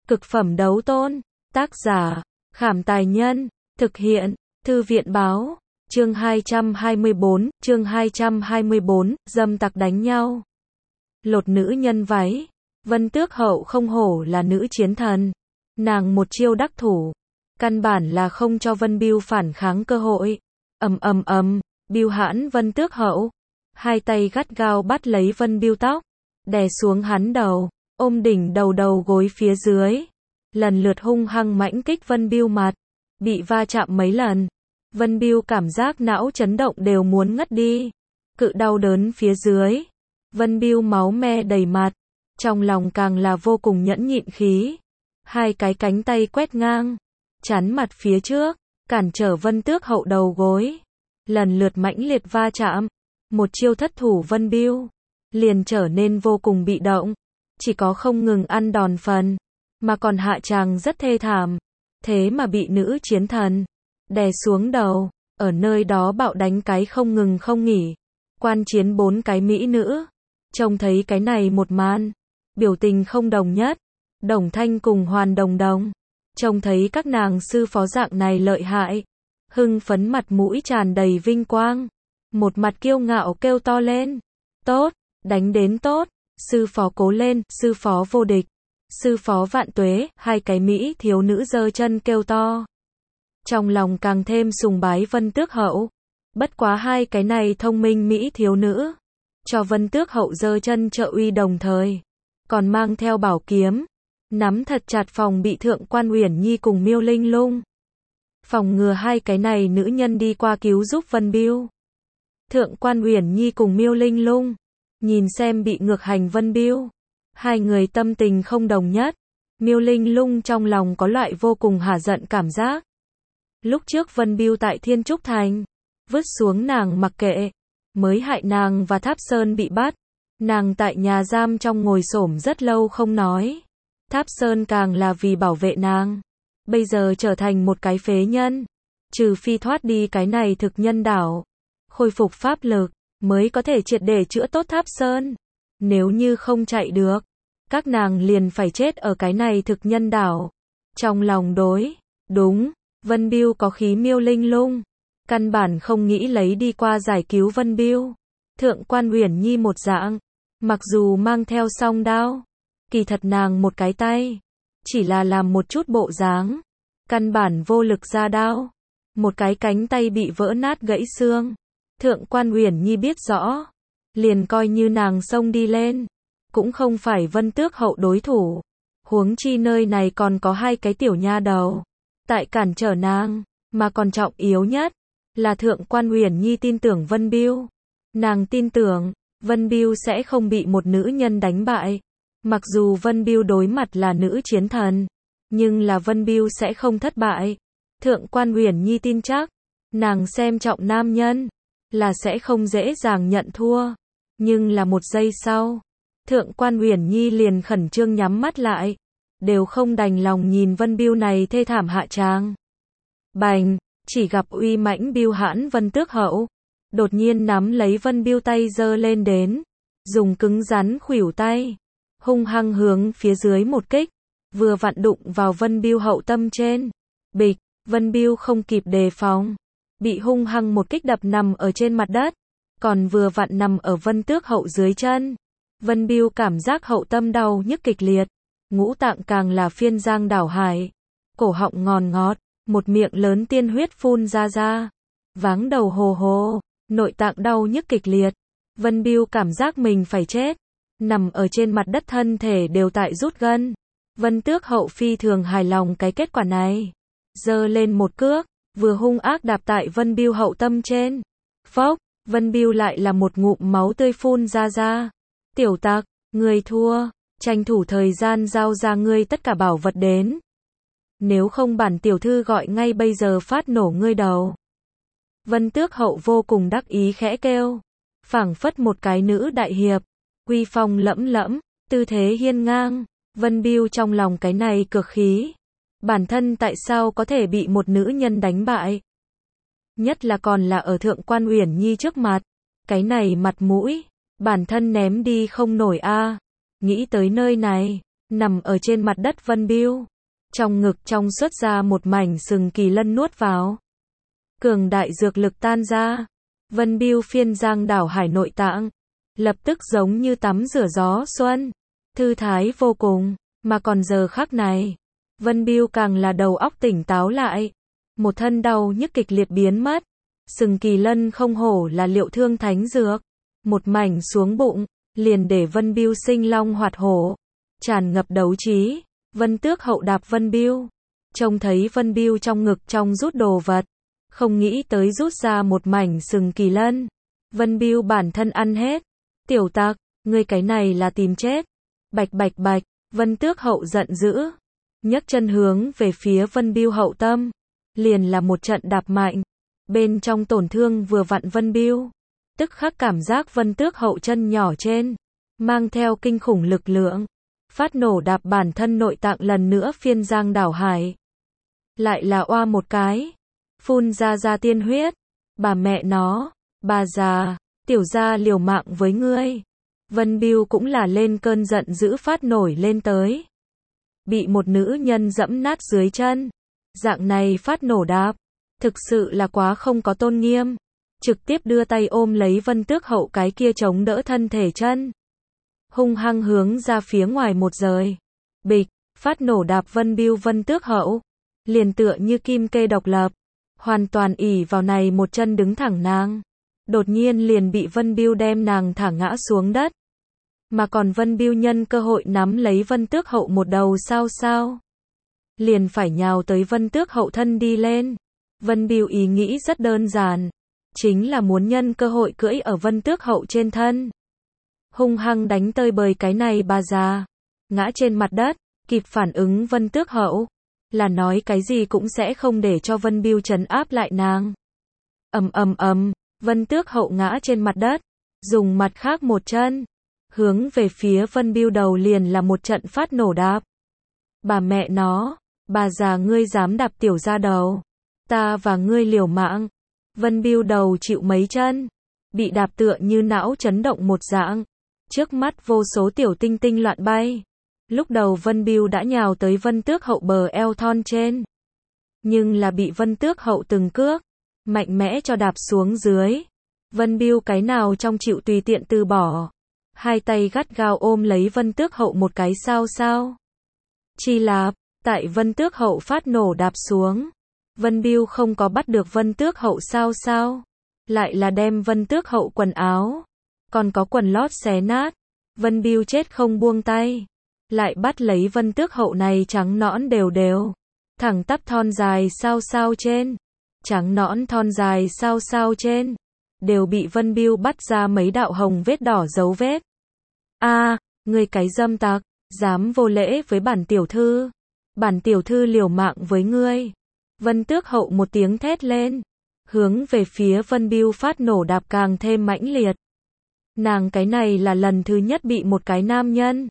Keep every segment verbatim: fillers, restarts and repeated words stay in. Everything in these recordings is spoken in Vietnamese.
Cực phẩm đấu tôn. Tác giả, Khảm Tài Nhân. Thực hiện, Thư viện Báo. Chương hai trăm hai mươi bốn, chương hai trăm hai mươi bốn, dâm tặc đánh nhau. Lột nữ nhân váy. Vân Tước Hậu không hổ là nữ chiến thần. Nàng một chiêu đắc thủ. Căn bản là không cho Vân Bưu phản kháng cơ hội. Ầm ầm ầm, Bưu hãn Vân Tước Hậu. Hai tay gắt gao bắt lấy Vân Bưu tóc. Đè xuống hắn đầu. Ôm đỉnh đầu đầu gối phía dưới. Lần lượt hung hăng mãnh kích Vân Bưu mặt. Bị va chạm mấy lần. Vân Bưu cảm giác não chấn động đều muốn ngất đi. Cự đau đớn phía dưới. Vân Bưu máu me đầy mặt. Trong lòng càng là vô cùng nhẫn nhịn khí. Hai cái cánh tay quét ngang. Chắn mặt phía trước. Cản trở Vân Tước Hậu đầu gối. Lần lượt mãnh liệt va chạm. Một chiêu thất thủ Vân Bưu. Liền trở nên vô cùng bị động. Chỉ có không ngừng ăn đòn phần. Mà còn hạ tràng rất thê thảm. Thế mà bị nữ chiến thần đè xuống đầu, ở nơi đó bạo đánh cái không ngừng không nghỉ. Quan chiến bốn cái mỹ nữ, trông thấy cái này một màn, biểu tình không đồng nhất. Đồng Thanh cùng Hoàn Đồng Đồng, trông thấy các nàng sư phó dạng này lợi hại, hưng phấn mặt mũi tràn đầy vinh quang, một mặt kiêu ngạo kêu to lên, tốt, đánh đến tốt, sư phó cố lên, sư phó vô địch, sư phó vạn tuế. Hai cái mỹ thiếu nữ giơ chân kêu to. Trong lòng càng thêm sùng bái Vân Tước Hậu. Bất quá hai cái này thông minh mỹ thiếu nữ, cho Vân Tước Hậu giơ chân trợ uy đồng thời, còn mang theo bảo kiếm, nắm thật chặt phòng bị Thượng Quan Uyển Nhi cùng Miêu Linh Lung. Phòng ngừa hai cái này nữ nhân đi qua cứu giúp Vân Bưu. Thượng Quan Uyển Nhi cùng Miêu Linh Lung, nhìn xem bị ngược hành Vân Bưu. Hai người tâm tình không đồng nhất. Miêu Linh Lung trong lòng có loại vô cùng hả giận cảm giác. Lúc trước Vân Bưu tại Thiên Trúc Thành, vứt xuống nàng mặc kệ, mới hại nàng và Tháp Sơn bị bắt. Nàng tại nhà giam trong ngồi xổm rất lâu không nói. Tháp Sơn càng là vì bảo vệ nàng. Bây giờ trở thành một cái phế nhân. Trừ phi thoát đi cái này thực nhân đảo, khôi phục pháp lực, mới có thể triệt để chữa tốt Tháp Sơn. Nếu như không chạy được, các nàng liền phải chết ở cái này thực nhân đảo. Trong lòng đối, đúng, Vân Bưu có khí Miêu Linh Lung, căn bản không nghĩ lấy đi qua giải cứu Vân Bưu. Thượng Quan Uyển Nhi một dạng, mặc dù mang theo song đao, kỳ thật nàng một cái tay, chỉ là làm một chút bộ dáng, căn bản vô lực ra đao. Một cái cánh tay bị vỡ nát gãy xương. Thượng Quan Uyển Nhi biết rõ, liền coi như nàng xông đi lên, cũng không phải Vân Tước Hậu đối thủ. Huống chi nơi này còn có hai cái tiểu nha đầu tại cản trở nàng, mà còn trọng yếu nhất là Thượng Quan Uyển Nhi tin tưởng Vân Bưu. Nàng tin tưởng Vân Bưu sẽ không bị một nữ nhân đánh bại. Mặc dù Vân Bưu đối mặt là nữ chiến thần, nhưng là Vân Bưu sẽ không thất bại. Thượng Quan Uyển Nhi tin chắc, nàng xem trọng nam nhân, là sẽ không dễ dàng nhận thua. Nhưng là một giây sau, Thượng Quan Uyển Nhi liền khẩn trương nhắm mắt lại, đều không đành lòng nhìn Vân Bưu này thê thảm hạ tràng. Bành, chỉ gặp uy mãnh Bưu hãn Vân Tước Hậu, đột nhiên nắm lấy Vân Bưu tay giơ lên đến, dùng cứng rắn khuỷu tay, hung hăng hướng phía dưới một kích, vừa vặn đụng vào Vân Bưu hậu tâm trên. Bịch, Vân Bưu không kịp đề phòng, bị hung hăng một kích đập nằm ở trên mặt đất, còn vừa vặn nằm ở Vân Tước Hậu dưới chân. Vân Bưu cảm giác hậu tâm đau nhức kịch liệt, ngũ tạng càng là phiên giang đảo hải, cổ họng ngòn ngọt, một miệng lớn tiên huyết phun ra ra, váng đầu hồ hồ, nội tạng đau nhức kịch liệt. Vân Bưu cảm giác mình phải chết, nằm ở trên mặt đất thân thể đều tại rút gân. Vân Tước Hậu phi thường hài lòng cái kết quả này, giơ lên một cước, vừa hung ác đạp tại Vân Bưu hậu tâm trên. Phốc, Vân Bưu lại là một ngụm máu tươi phun ra ra. Tiểu tặc, ngươi thua, tranh thủ thời gian giao ra ngươi tất cả bảo vật đến. Nếu không bản tiểu thư gọi ngay bây giờ phát nổ ngươi đầu. Vân Tước Hậu vô cùng đắc ý khẽ kêu, phảng phất một cái nữ đại hiệp, uy phong lẫm lẫm, tư thế hiên ngang. Vân Bưu trong lòng cái này cực khí, bản thân tại sao có thể bị một nữ nhân đánh bại? Nhất là còn là ở Thượng Quan Uyển Nhi trước mặt, cái này mặt mũi, bản thân ném đi không nổi a. Nghĩ tới nơi này, Nằm ở trên mặt đất Vân Biêu, trong ngực trong xuất ra một mảnh sừng kỳ lân nuốt vào. Cường đại dược lực tan ra, Vân Biêu phiên giang đảo hải nội tạng, lập tức giống như tắm rửa gió xuân, thư thái vô cùng, mà còn giờ khắc này, Vân Biêu càng là đầu óc tỉnh táo lại, một thân đau nhức kịch liệt biến mất, sừng kỳ lân không hổ là liệu thương thánh dược, một mảnh xuống bụng, liền để Vân Biêu sinh long hoạt hổ, tràn ngập đấu trí. Vân Tước Hậu đạp Vân Biêu, trông thấy Vân Biêu trong ngực trong rút đồ vật, không nghĩ tới rút ra một mảnh sừng kỳ lân. Vân Biêu bản thân ăn hết. Tiểu tặc, ngươi cái này là tìm chết. Bạch bạch bạch, Vân Tước Hậu giận dữ, nhấc chân hướng về phía Vân Biêu hậu tâm, liền là một trận đạp mạnh. Bên trong tổn thương vừa vặn Vân Biêu, tức khắc cảm giác Vân Tước Hậu chân nhỏ trên, mang theo kinh khủng lực lượng, phát nổ đạp bản thân nội tạng lần nữa phiên giang đảo hải. Lại là oa một cái, phun ra ra tiên huyết, bà mẹ nó, bà già, tiểu gia liều mạng với ngươi. Vân Biêu cũng là lên cơn giận dữ phát nổi lên tới. Bị một nữ nhân dẫm nát dưới chân, dạng này phát nổ đạp, thực sự là quá không có tôn nghiêm, trực tiếp đưa tay ôm lấy Vân Tước Hậu cái kia chống đỡ thân thể chân, hung hăng hướng ra phía ngoài một rời. Bịch, phát nổ đạp Vân Biêu Vân Tước Hậu, liền tựa như kim kê độc lập, hoàn toàn ỷ vào này một chân đứng thẳng nàng. Đột nhiên liền bị Vân Biêu đem nàng thả ngã xuống đất. Mà còn Vân Biêu nhân cơ hội nắm lấy Vân Tước Hậu một đầu sao sao. Liền phải nhào tới Vân Tước Hậu thân đi lên. Vân Biêu ý nghĩ rất đơn giản, chính là muốn nhân cơ hội cưỡi ở Vân Tước Hậu trên thân, hung hăng đánh tơi bời cái này bà già, ngã trên mặt đất. Kịp phản ứng Vân Tước Hậu, là nói cái gì cũng sẽ không để cho Vân Biêu trấn áp lại nàng. Ầm ầm ầm, Vân Tước Hậu ngã trên mặt đất, dùng mặt khác một chân, hướng về phía Vân Biêu đầu liền là một trận phát nổ đạp. Bà mẹ nó, bà già ngươi dám đạp tiểu gia đầu, ta và ngươi liều mạng. Vân Biêu đầu chịu mấy chân, bị đạp tựa như não chấn động một dạng, trước mắt vô số tiểu tinh tinh loạn bay. Lúc đầu Vân Biêu đã nhào tới Vân Tước Hậu bờ eo thon trên, nhưng là bị Vân Tước Hậu từng cước mạnh mẽ cho đạp xuống dưới. Vân Biêu cái nào trong chịu tùy tiện từ bỏ, hai tay gắt gao ôm lấy Vân Tước Hậu một cái sao sao. Chi lạp, tại Vân Tước Hậu phát nổ đạp xuống, Vân Biêu không có bắt được Vân Tước Hậu sao sao, lại là đem Vân Tước Hậu quần áo, còn có quần lót xé nát. Vân Biêu chết không buông tay, lại bắt lấy Vân Tước Hậu này trắng nõn đều đều, thẳng tắp thon dài sao sao trên, trắng nõn thon dài sao sao trên, đều bị Vân Biêu bắt ra mấy đạo hồng vết đỏ dấu vết. A, à, ngươi cái dâm tặc, dám vô lễ với bản tiểu thư, bản tiểu thư liều mạng với ngươi. Vân Tước Hậu một tiếng thét lên, hướng về phía Vân Biêu phát nổ đạp càng thêm mãnh liệt. Nàng cái này là lần thứ nhất bị một cái nam nhân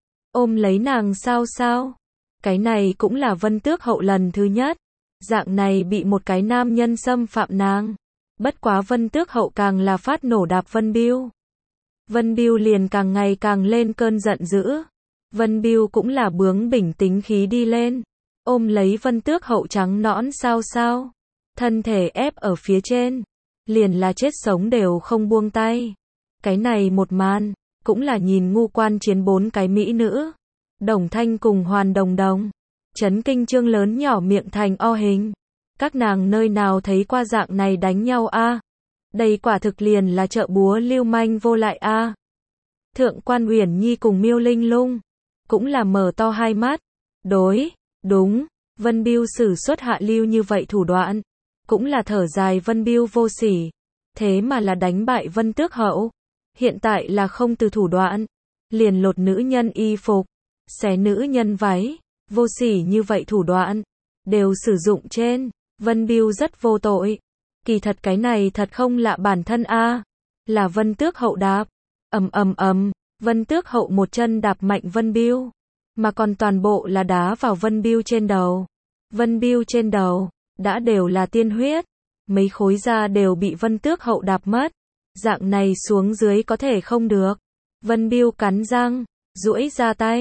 ôm lấy nàng sao sao. Cái này cũng là Vân Tước Hậu lần thứ nhất, dạng này bị một cái nam nhân xâm phạm nàng. Bất quá Vân Tước Hậu càng là phát nổ đạp Vân Biêu. Vân Biêu liền càng ngày càng lên cơn giận dữ. Vân Biêu cũng là bướng bỉnh tính khí đi lên, ôm lấy Vân Tước Hậu trắng nõn sao sao, thân thể ép ở phía trên, liền là chết sống đều không buông tay. Cái này một màn, cũng là nhìn ngu quan chiến bốn cái mỹ nữ, Đồng Thanh cùng Hoàn Đồng Đồng, chấn kinh trương lớn nhỏ miệng thành o hình. Các nàng nơi nào thấy qua dạng này đánh nhau a? À? Đây quả thực liền là chợ búa lưu manh vô lại a. À? Thượng quan Uyển Nhi cùng Miêu Linh Lung, cũng là mở to hai mắt. Đối, đúng, Vân Biêu sử xuất hạ lưu như vậy thủ đoạn, cũng là thở dài Vân Biêu vô sỉ, thế mà là đánh bại Vân Tước Hậu. Hiện tại là không từ thủ đoạn, liền lột nữ nhân y phục, xé nữ nhân váy, vô sỉ như vậy thủ đoạn, đều sử dụng trên. Vân Biêu rất vô tội. Kỳ thật cái này thật không lạ bản thân a, à. Là Vân Tước Hậu đạp. Ầm ầm ầm, Vân Tước Hậu một chân đạp mạnh Vân Biêu, mà còn toàn bộ là đá vào Vân Biêu trên đầu. Vân Biêu trên đầu đã đều là tiên huyết, mấy khối da đều bị Vân Tước Hậu đạp mất. Dạng này xuống dưới có thể không được. Vân Biêu cắn răng, duỗi ra tay,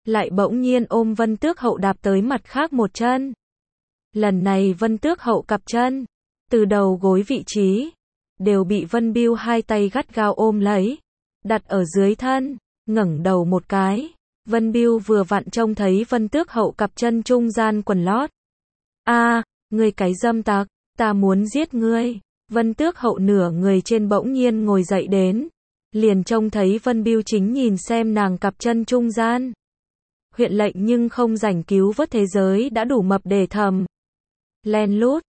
lại bỗng nhiên ôm Vân Tước Hậu đạp tới mặt khác một chân. Lần này Vân Tước Hậu cặp chân, từ đầu gối vị trí, đều bị Vân Bưu hai tay gắt gao ôm lấy, đặt ở dưới thân, ngẩng đầu một cái. Vân Bưu vừa vặn trông thấy Vân Tước Hậu cặp chân trung gian quần lót. A, ngươi cái dâm tặc, ta muốn giết ngươi. Vân Tước Hậu nửa người trên bỗng nhiên ngồi dậy đến, liền trông thấy Vân Bưu chính nhìn xem nàng cặp chân trung gian. Huyện lệnh nhưng không rảnh cứu vớt thế giới đã đủ mập để thầm. Len lút,